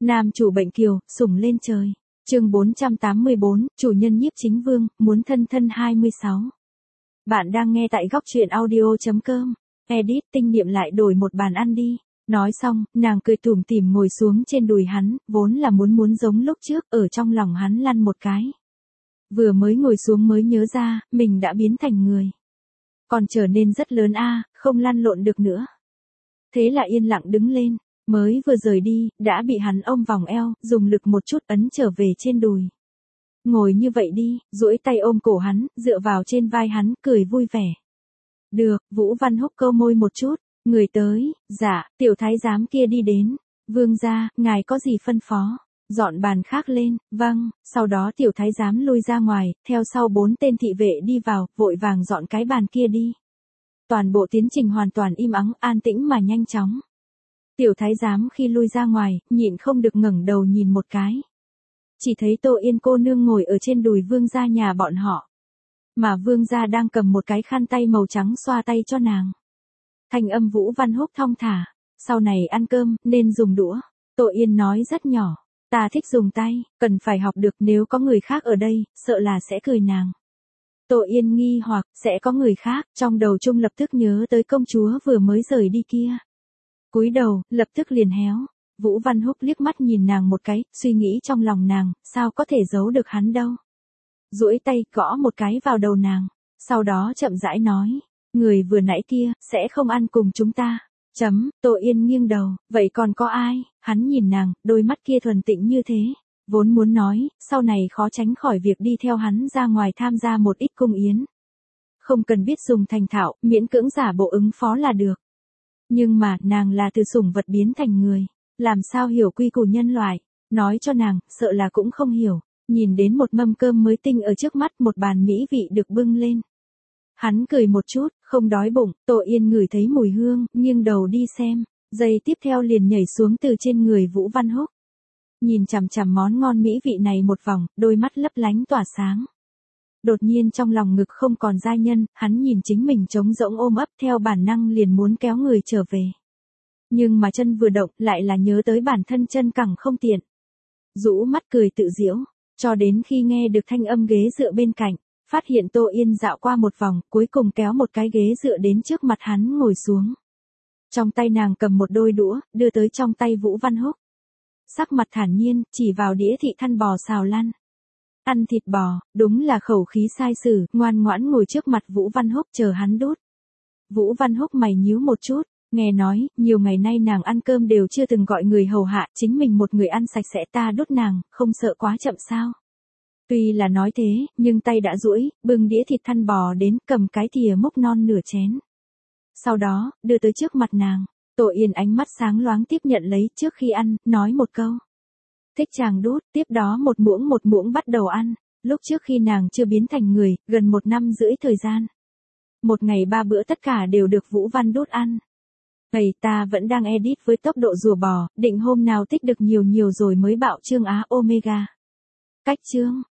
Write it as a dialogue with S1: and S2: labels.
S1: Nam chủ bệnh kiều, sủng lên trời. Chương 484, chủ nhân Nhiếp Chính Vương, muốn thân thân 26. Bạn đang nghe tại góc truyện audio.com. Edit tinh niệm lại đổi một bàn ăn đi. Nói xong, nàng cười tủm tỉm ngồi xuống trên đùi hắn, vốn là muốn giống lúc trước, ở trong lòng hắn lăn một cái. Vừa mới ngồi xuống mới nhớ ra, mình đã biến thành người. Còn trở nên rất lớn không lăn lộn được nữa. Thế là yên lặng đứng lên, mới vừa rời đi, đã bị hắn ôm vòng eo, dùng lực một chút ấn trở về trên đùi. Ngồi như vậy đi, duỗi tay ôm cổ hắn, dựa vào trên vai hắn, cười vui vẻ. Được, Vũ Văn Húc câu môi một chút, người tới, dạ, tiểu thái giám kia đi đến. Vương gia, ngài có gì phân phó? Dọn bàn khác lên, vâng, sau đó tiểu thái giám lui ra ngoài, theo sau 4 tên thị vệ đi vào, vội vàng dọn cái bàn kia đi. Toàn bộ tiến trình hoàn toàn im ắng, an tĩnh mà nhanh chóng. Tiểu thái giám khi lui ra ngoài, nhịn không được ngẩng đầu nhìn một cái. Chỉ thấy Tô Yên cô nương ngồi ở trên đùi vương gia nhà bọn họ. Mà vương gia đang cầm một cái khăn tay màu trắng xoa tay cho nàng. Thanh âm Vũ Văn Húc thong thả, sau này ăn cơm, nên dùng đũa. Tô Yên nói rất nhỏ, ta thích dùng tay, cần phải học được, nếu có người khác ở đây, sợ là sẽ cười nàng. Tô Yên nghi hoặc, sẽ có người khác, trong đầu chung lập tức nhớ tới công chúa vừa mới rời đi kia. Cúi đầu, lập tức liền héo. Vũ Văn Húc liếc mắt nhìn nàng một cái, suy nghĩ trong lòng nàng, sao có thể giấu được hắn đâu. Duỗi tay, gõ một cái vào đầu nàng, sau đó chậm rãi nói, người vừa nãy kia, sẽ không ăn cùng chúng ta. Tô Yên nghiêng đầu, vậy còn có ai? Hắn nhìn nàng, đôi mắt kia thuần tịnh như thế. Vốn muốn nói, sau này khó tránh khỏi việc đi theo hắn ra ngoài tham gia một ít cung yến. Không cần biết dùng thành thạo, miễn cưỡng giả bộ ứng phó là được. Nhưng mà, nàng là từ sủng vật biến thành người. Làm sao hiểu quy củ nhân loại? Nói cho nàng, sợ là cũng không hiểu. Nhìn đến một mâm cơm mới tinh ở trước mắt, một bàn mỹ vị được bưng lên. Hắn cười một chút, không đói bụng. Tô Yên ngửi thấy mùi hương, nghiêng đầu đi xem. Giây tiếp theo liền nhảy xuống từ trên người Vũ Văn Húc. Nhìn chằm chằm món ngon mỹ vị này một vòng, đôi mắt lấp lánh tỏa sáng. Đột nhiên trong lòng ngực không còn giai nhân, hắn nhìn chính mình trống rỗng ôm ấp, theo bản năng liền muốn kéo người trở về. Nhưng mà chân vừa động, lại là nhớ tới bản thân chân cẳng không tiện. Rũ mắt cười tự giễu, cho đến khi nghe được thanh âm ghế dựa bên cạnh, phát hiện Tô Yên dạo qua một vòng, cuối cùng kéo một cái ghế dựa đến trước mặt hắn ngồi xuống. Trong tay nàng cầm một đôi đũa, đưa tới trong tay Vũ Văn Húc. Sắc mặt thản nhiên, chỉ vào đĩa thị thăn bò xào lăn. Ăn thịt bò, đúng là khẩu khí sai sử, ngoan ngoãn ngồi trước mặt Vũ Văn Húc chờ hắn đút. Vũ Văn Húc mày nhíu một chút, nghe nói, nhiều ngày nay nàng ăn cơm đều chưa từng gọi người hầu hạ, chính mình một người ăn sạch sẽ, ta đút nàng, không sợ quá chậm sao. Tuy là nói thế, nhưng tay đã duỗi, bưng đĩa thịt thăn bò đến, cầm cái thìa múc non nửa chén. Sau đó, đưa tới trước mặt nàng. Tô Yên ánh mắt sáng loáng tiếp nhận lấy, trước khi ăn, nói một câu. Thích chàng đút, tiếp đó một muỗng bắt đầu ăn. Lúc trước khi nàng chưa biến thành người, gần 1 năm rưỡi thời gian. Một ngày 3 bữa tất cả đều được Vũ Văn đút ăn. Vậy ta vẫn đang edit với tốc độ rùa bò, định hôm nào tích được nhiều rồi mới bạo chương Á Omega. Cách chương.